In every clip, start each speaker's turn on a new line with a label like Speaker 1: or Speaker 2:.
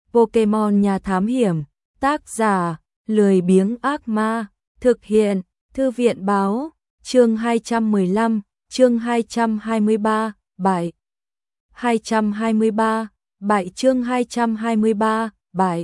Speaker 1: Pokemon nhà thám hiểm, tác giả, lười biếng ác ma, thực hiện, thư viện báo, chương 215, chương 223, bại. 223, bại chương 223, bại.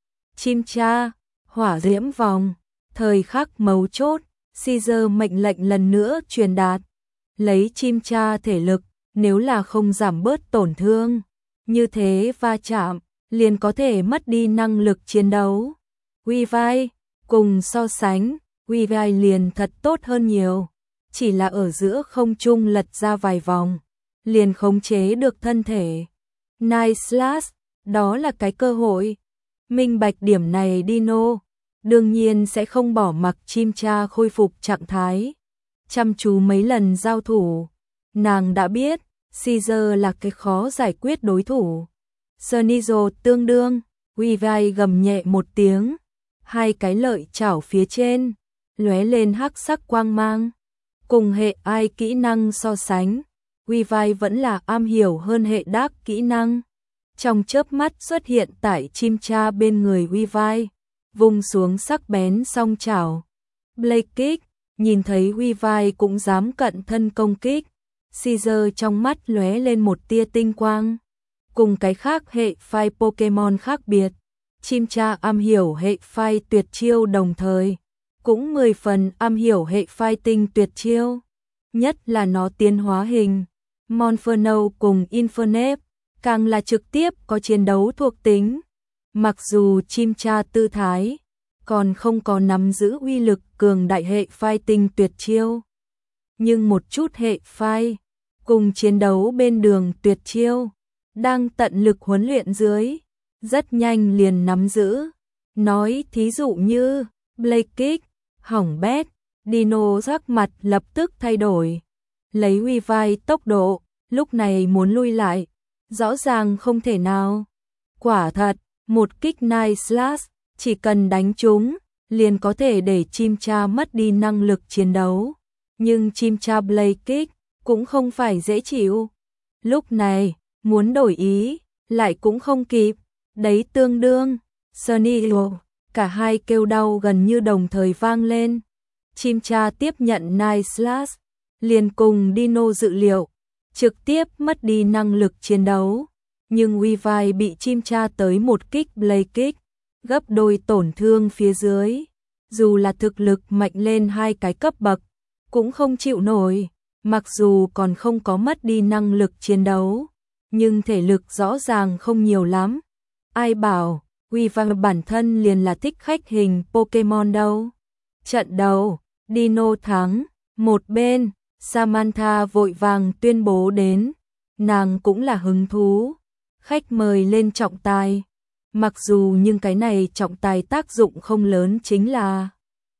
Speaker 1: Chimcha, hỏa diễm vòng, thời khắc mấu chốt, Caesar mệnh lệnh lần nữa truyền đạt. Lấy Chimcha thể lực, nếu là không giảm bớt tổn thương, như thế va chạm, liền có thể mất đi năng lực chiến đấu. Weavile, cùng so sánh, Weavile liền thật tốt hơn nhiều. Chỉ là ở giữa không trung lật ra vài vòng, liền khống chế được thân thể. Night Slash, đó là cái cơ hội. Minh bạch điểm này Dino, đương nhiên sẽ không bỏ mặc Chimcha khôi phục trạng thái. Chăm chú mấy lần giao thủ, nàng đã biết, Caesar là cái khó giải quyết đối thủ. Sneasel tương đương, Weavile gầm nhẹ một tiếng, hai cái lợi chảo phía trên, lóe lên hắc sắc quang mang. Cùng hệ ai kỹ năng so sánh, Weavile vẫn là am hiểu hơn hệ đác kỹ năng. Trong chớp mắt xuất hiện tại Chimcha bên người Weavile, vung xuống sắc bén song chảo. Blade Kick, nhìn thấy Weavile cũng dám cận thân công kích, Caesar trong mắt lóe lên một tia tinh quang. Cùng cái khác hệ phai Pokemon khác biệt, Chimcha am hiểu hệ phai tuyệt chiêu đồng thời, cũng 10 phần am hiểu hệ phai tinh tuyệt chiêu. Nhất là nó tiến hóa hình, Monferno cùng Infernape, càng là trực tiếp có chiến đấu thuộc tính. Mặc dù Chimcha tư thái, còn không có nắm giữ uy lực cường đại hệ phai tinh tuyệt chiêu. Nhưng một chút hệ phai, cùng chiến đấu bên đường tuyệt chiêu, đang tận lực huấn luyện dưới, rất nhanh liền nắm giữ. Nói thí dụ như, Blade Kick, hỏng bét, Dino sắc mặt lập tức thay đổi. Lấy Weavile tốc độ, lúc này muốn lui lại, rõ ràng không thể nào. Quả thật, một kích Night Slash, chỉ cần đánh trúng, liền có thể để Chimcha mất đi năng lực chiến đấu. Nhưng Chimcha Blade Kick cũng không phải dễ chịu. Lúc này, muốn đổi ý, lại cũng không kịp. Đấy tương đương, Sneasel, cả hai kêu đau gần như đồng thời vang lên. Chimcha tiếp nhận Night Slash, liền cùng Dino dự liệu, trực tiếp mất đi năng lực chiến đấu. Nhưng Weavile bị Chimcha tới một kích Blade Kick, gấp đôi tổn thương phía dưới. Dù là thực lực mạnh lên hai cái cấp bậc, cũng không chịu nổi. Mặc dù còn không có mất đi năng lực chiến đấu, nhưng thể lực rõ ràng không nhiều lắm. Ai bảo, Weavile bản thân liền là thích khách hình Pokemon đâu. Trận đầu, Dino thắng, một bên, Samantha vội vàng tuyên bố đến. Nàng cũng là hứng thú, khách mời lên trọng tài. Mặc dù nhưng cái này trọng tài tác dụng không lớn chính là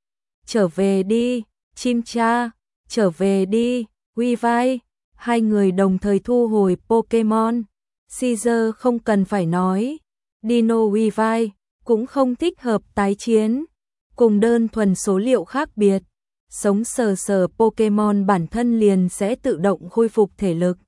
Speaker 1: trở về đi, Chimcha, trở về đi, Weavile. Hai người đồng thời thu hồi Pokemon. Caesar không cần phải nói, Dino Weavile cũng không thích hợp tái chiến. Cùng đơn thuần số liệu khác biệt, sống sờ sờ Pokemon bản thân liền sẽ tự động khôi phục thể lực.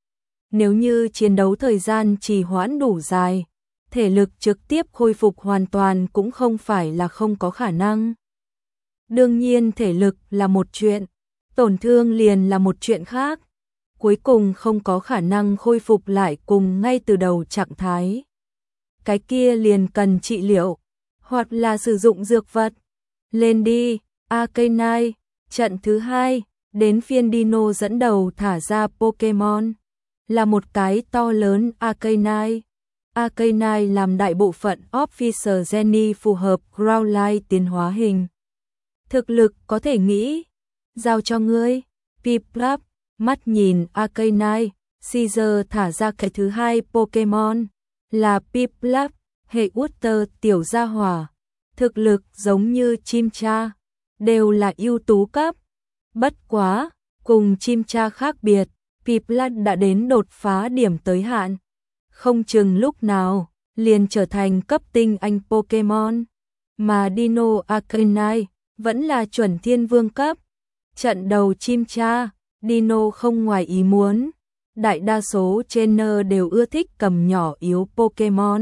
Speaker 1: Nếu như chiến đấu thời gian trì hoãn đủ dài, thể lực trực tiếp khôi phục hoàn toàn cũng không phải là không có khả năng. Đương nhiên thể lực là một chuyện, tổn thương liền là một chuyện khác. Cuối cùng không có khả năng khôi phục lại cùng ngay từ đầu trạng thái. Cái kia liền cần trị liệu, hoặc là sử dụng dược vật. Lên đi, Arcanine, trận thứ 2, đến phiên Dino dẫn đầu thả ra Pokemon. Là một cái to lớn Arcanine. Arcanine làm đại bộ phận Officer Jenny phù hợp Growlithe tiến hóa hình. Thực lực có thể nghĩ, giao cho ngươi, Piplup. Mắt nhìn Arcanine, Caesar thả ra cái thứ 2 Pokemon, là Piplup, hệ Water tiểu gia hỏa. Thực lực giống như Chimcha, đều là ưu tú cấp. Bất quá, cùng Chimcha khác biệt, Piplup đã đến đột phá điểm tới hạn. Không chừng lúc nào, liền trở thành cấp tinh anh Pokemon. Mà Dino Arcanine, vẫn là chuẩn thiên vương cấp. Trận đầu Chimcha, Dino không ngoài ý muốn. Đại đa số trainer đều ưa thích cầm nhỏ yếu Pokemon,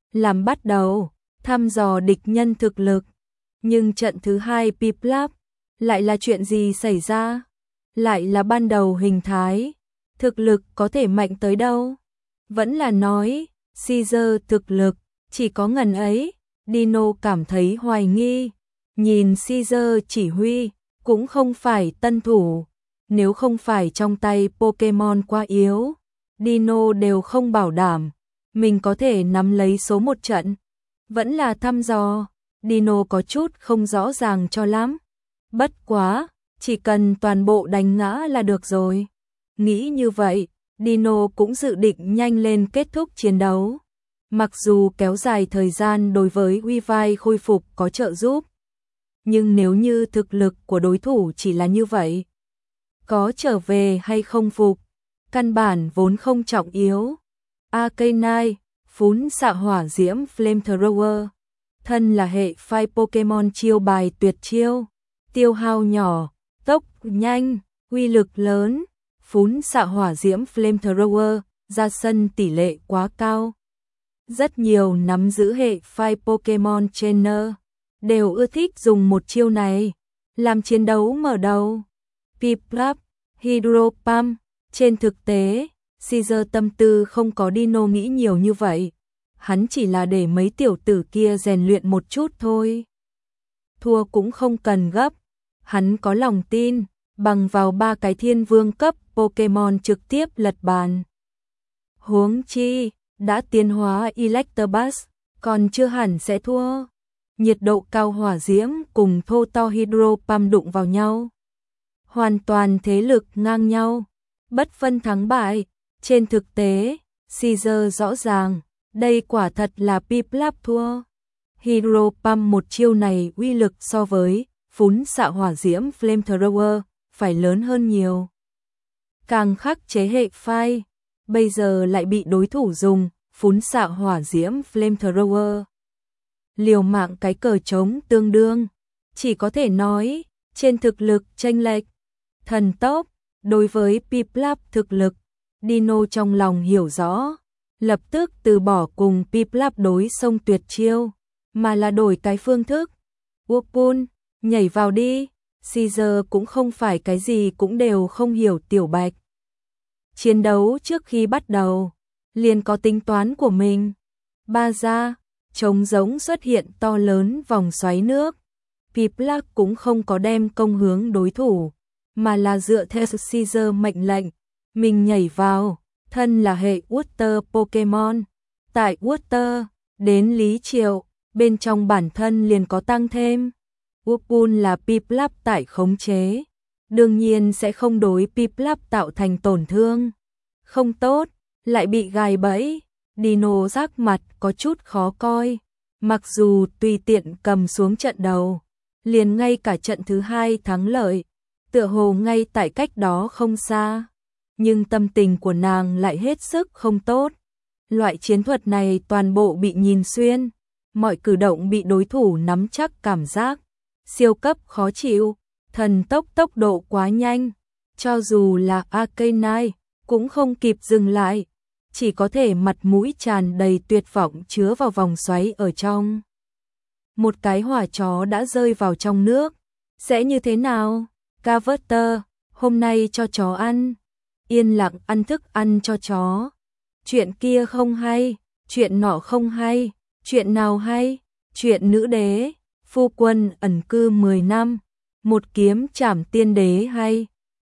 Speaker 1: làm bắt đầu, thăm dò địch nhân thực lực. Nhưng trận thứ hai Piplap, lại là chuyện gì xảy ra? Lại là ban đầu hình thái, thực lực có thể mạnh tới đâu? Vẫn là nói, Caesar thực lực, chỉ có ngần ấy, Dino cảm thấy hoài nghi. Nhìn Caesar chỉ huy, cũng không phải tân thủ, nếu không phải trong tay Pokemon quá yếu, Dino đều không bảo đảm mình có thể nắm lấy số một trận. Vẫn là thăm dò, Dino có chút không rõ ràng cho lắm. Bất quá, chỉ cần toàn bộ đánh ngã là được rồi. Nghĩ như vậy, Dino cũng dự định nhanh lên kết thúc chiến đấu. Mặc dù kéo dài thời gian đối với Weavile khôi phục có trợ giúp, nhưng nếu như thực lực của đối thủ chỉ là như vậy, có trở về hay không phục, căn bản vốn không trọng yếu. Arcanine, phún xạ hỏa diễm Flamethrower, thân là hệ phai Pokemon chiêu bài tuyệt chiêu, tiêu hao nhỏ, tốc nhanh, uy lực lớn, phún xạ hỏa diễm Flamethrower, ra sân tỷ lệ quá cao. Rất nhiều nắm giữ hệ phai Pokemon Trainer đều ưa thích dùng một chiêu này làm chiến đấu mở đầu. Piplap, Hydro Pump, trên thực tế, Caesar tâm tư không có Dino nghĩ nhiều như vậy. Hắn chỉ là để mấy tiểu tử kia rèn luyện một chút thôi. Thua cũng không cần gấp. Hắn có lòng tin, bằng vào 3 cái thiên vương cấp Pokemon trực tiếp lật bàn. Huống chi, đã tiến hóa Electabuzz, còn chưa hẳn sẽ thua. Nhiệt độ cao hỏa diễm cùng thô to Hydro Pump đụng vào nhau. Hoàn toàn thế lực ngang nhau, bất phân thắng bại. Trên thực tế, Caesar rõ ràng, đây quả thật là Piplap thua. Hydro Pump một chiêu này uy lực so với phún xạ hỏa diễm Flamethrower phải lớn hơn nhiều. Càng khắc chế hệ phai, bây giờ lại bị đối thủ dùng phún xạ hỏa diễm Flamethrower. Liều mạng cái cờ trống tương đương, chỉ có thể nói, trên thực lực chênh lệch, thần tốc, đối với Piplap thực lực, Dino trong lòng hiểu rõ, lập tức từ bỏ cùng Piplap đối xông tuyệt chiêu, mà là đổi cái phương thức. Wurpun, nhảy vào đi, Caesar cũng không phải cái gì cũng đều không hiểu tiểu bạch. Chiến đấu trước khi bắt đầu, liền có tính toán của mình. Ba ra, trống giống xuất hiện to lớn vòng xoáy nước. Piplap cũng không có đem công hướng đối thủ, mà là dựa theo Caesar mệnh lệnh, mình nhảy vào, thân là hệ Water Pokemon. Tại Water, đến Lý Triệu, bên trong bản thân liền có tăng thêm. Wurpun là Piplap tại khống chế, đương nhiên sẽ không đối Piplap tạo thành tổn thương. Không tốt, lại bị gài bẫy, Dino sắc mặt có chút khó coi. Mặc dù tùy tiện cầm xuống trận đầu, liền ngay cả trận thứ hai thắng lợi, tựa hồ ngay tại cách đó không xa. Nhưng tâm tình của nàng lại hết sức không tốt. Loại chiến thuật này toàn bộ bị nhìn xuyên, mọi cử động bị đối thủ nắm chắc cảm giác. Siêu cấp khó chịu, thần tốc độ quá nhanh, cho dù là Arcanine cũng không kịp dừng lại, chỉ có thể mặt mũi tràn đầy tuyệt vọng chứa vào vòng xoáy ở trong. Một cái hỏa chó đã rơi vào trong nước, sẽ như thế nào? Carver, hôm nay cho chó ăn, yên lặng ăn thức ăn cho chó. Chuyện kia không hay, chuyện nọ không hay, chuyện nào hay? Chuyện nữ đế, phu quân ẩn cư 10 năm, một kiếm trảm tiên đế hay?